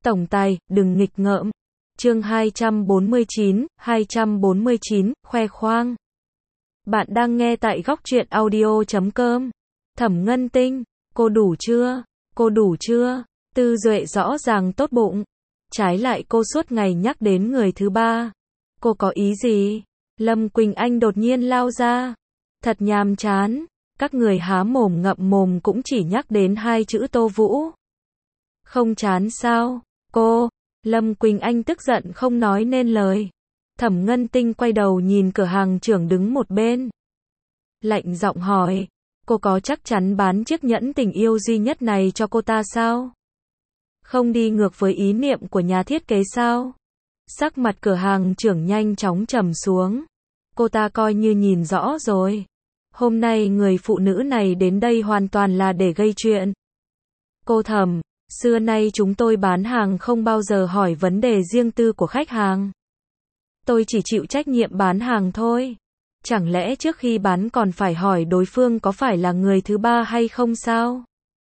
Tổng tài, đừng nghịch ngợm. Chương 249, khoe khoang. Bạn đang nghe tại góc truyện audio.com. Thẩm Ngân Tinh, cô đủ chưa? Cô đủ chưa? Tư Duệ rõ ràng tốt bụng. Trái lại cô suốt ngày nhắc đến người thứ ba. Cô có ý gì? Lâm Quỳnh Anh đột nhiên lao ra. Thật nhàm chán. Các người há mồm ngậm mồm cũng chỉ nhắc đến hai chữ Tô Vũ. Không chán sao? Cô, Lâm Quỳnh Anh tức giận không nói nên lời. Thẩm Ngân Tinh quay đầu nhìn cửa hàng trưởng đứng một bên. Lạnh giọng hỏi, cô có chắc chắn bán chiếc nhẫn tình yêu duy nhất này cho cô ta sao? Không đi ngược với ý niệm của nhà thiết kế sao? Sắc mặt cửa hàng trưởng nhanh chóng trầm xuống. Cô ta coi như nhìn rõ rồi. Hôm nay người phụ nữ này đến đây hoàn toàn là để gây chuyện. Cô Thẩm, xưa nay chúng tôi bán hàng không bao giờ hỏi vấn đề riêng tư của khách hàng. Tôi chỉ chịu trách nhiệm bán hàng thôi. Chẳng lẽ trước khi bán còn phải hỏi đối phương có phải là người thứ ba hay không sao?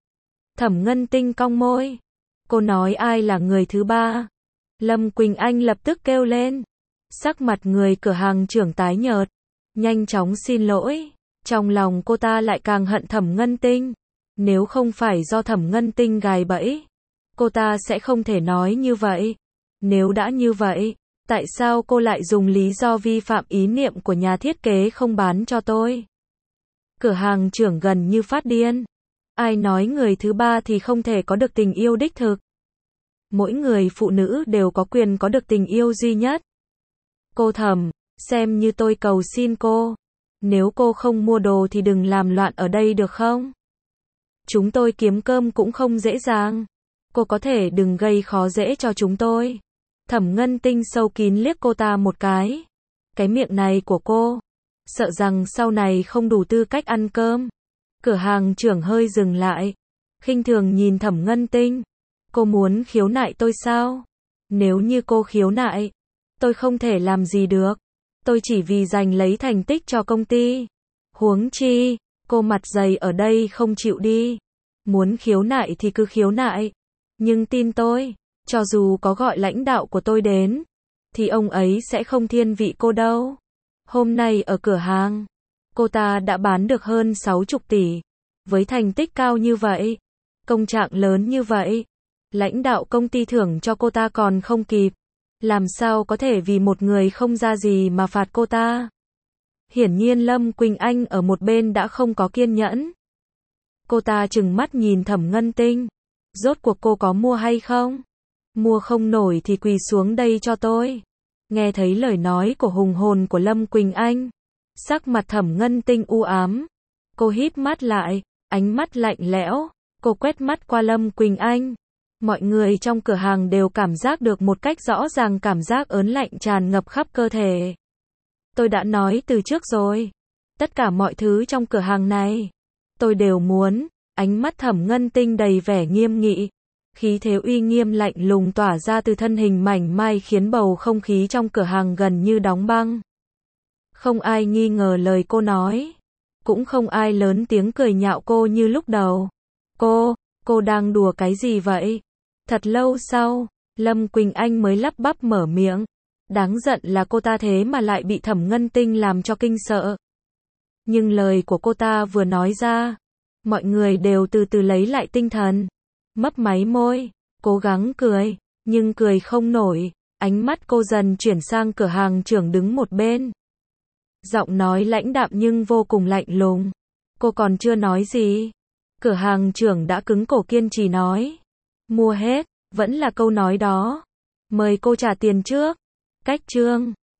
Thẩm Ngân Tinh cong môi. Cô nói ai là người thứ ba? Lâm Quỳnh Anh lập tức kêu lên. Sắc mặt người cửa hàng trưởng tái nhợt. Nhanh chóng xin lỗi. Trong lòng cô ta lại càng hận Thẩm Ngân Tinh. Nếu không phải do Thẩm Ngân Tinh gài bẫy, cô ta sẽ không thể nói như vậy. Nếu đã như vậy, tại sao cô lại dùng lý do vi phạm ý niệm của nhà thiết kế không bán cho tôi? Cửa hàng trưởng gần như phát điên. Ai nói người thứ ba thì không thể có được tình yêu đích thực? Mỗi người phụ nữ đều có quyền có được tình yêu duy nhất. Cô Thẩm, xem như tôi cầu xin cô. Nếu cô không mua đồ thì đừng làm loạn ở đây được không? Chúng tôi kiếm cơm cũng không dễ dàng. Cô có thể đừng gây khó dễ cho chúng tôi. Thẩm Ngân Tinh sâu kín liếc cô ta một cái. Cái miệng này của cô, sợ rằng sau này không đủ tư cách ăn cơm. Cửa hàng trưởng hơi dừng lại, khinh thường nhìn Thẩm Ngân Tinh. Cô muốn khiếu nại tôi sao? Nếu như cô khiếu nại, tôi không thể làm gì được. Tôi chỉ vì giành lấy thành tích cho công ty. Huống chi, cô mặt dày ở đây không chịu đi. Muốn khiếu nại thì cứ khiếu nại. Nhưng tin tôi, cho dù có gọi lãnh đạo của tôi đến, thì ông ấy sẽ không thiên vị cô đâu. Hôm nay ở cửa hàng, cô ta đã bán được hơn 60 tỷ. Với thành tích cao như vậy, công trạng lớn như vậy, lãnh đạo công ty thưởng cho cô ta còn không kịp. Làm sao có thể vì một người không ra gì mà phạt cô ta? Hiển nhiên Lâm Quỳnh Anh ở một bên đã không có kiên nhẫn. Cô ta trừng mắt nhìn Thẩm Ngân Tinh. Rốt cuộc cô có mua hay không? Mua không nổi thì quỳ xuống đây cho tôi. Nghe thấy lời nói của hùng hồn của Lâm Quỳnh Anh, sắc mặt Thẩm Ngân Tinh u ám. Cô híp mắt lại, ánh mắt lạnh lẽo. Cô quét mắt qua Lâm Quỳnh Anh. Mọi người trong cửa hàng đều cảm giác được một cách rõ ràng cảm giác ớn lạnh tràn ngập khắp cơ thể. Tôi đã nói từ trước rồi. Tất cả mọi thứ trong cửa hàng này, tôi đều muốn. Ánh mắt Thẩm Ngân Tinh đầy vẻ nghiêm nghị. Khí thế uy nghiêm lạnh lùng tỏa ra từ thân hình mảnh mai khiến bầu không khí trong cửa hàng gần như đóng băng. Không ai nghi ngờ lời cô nói. Cũng không ai lớn tiếng cười nhạo cô như lúc đầu. Cô đang đùa cái gì vậy? Thật lâu sau, Lâm Quỳnh Anh mới lắp bắp mở miệng. Đáng giận là cô ta thế mà lại bị Thẩm Ngân Tinh làm cho kinh sợ. Nhưng lời của cô ta vừa nói ra, mọi người đều từ từ lấy lại tinh thần. Mấp máy môi, cố gắng cười, nhưng cười không nổi. Ánh mắt cô dần chuyển sang cửa hàng trưởng đứng một bên. Giọng nói lãnh đạm nhưng vô cùng lạnh lùng. Cô còn chưa nói gì. Cửa hàng trưởng đã cứng cổ kiên trì nói. Mua hết, vẫn là câu nói đó. Mời cô trả tiền trước. Cách chương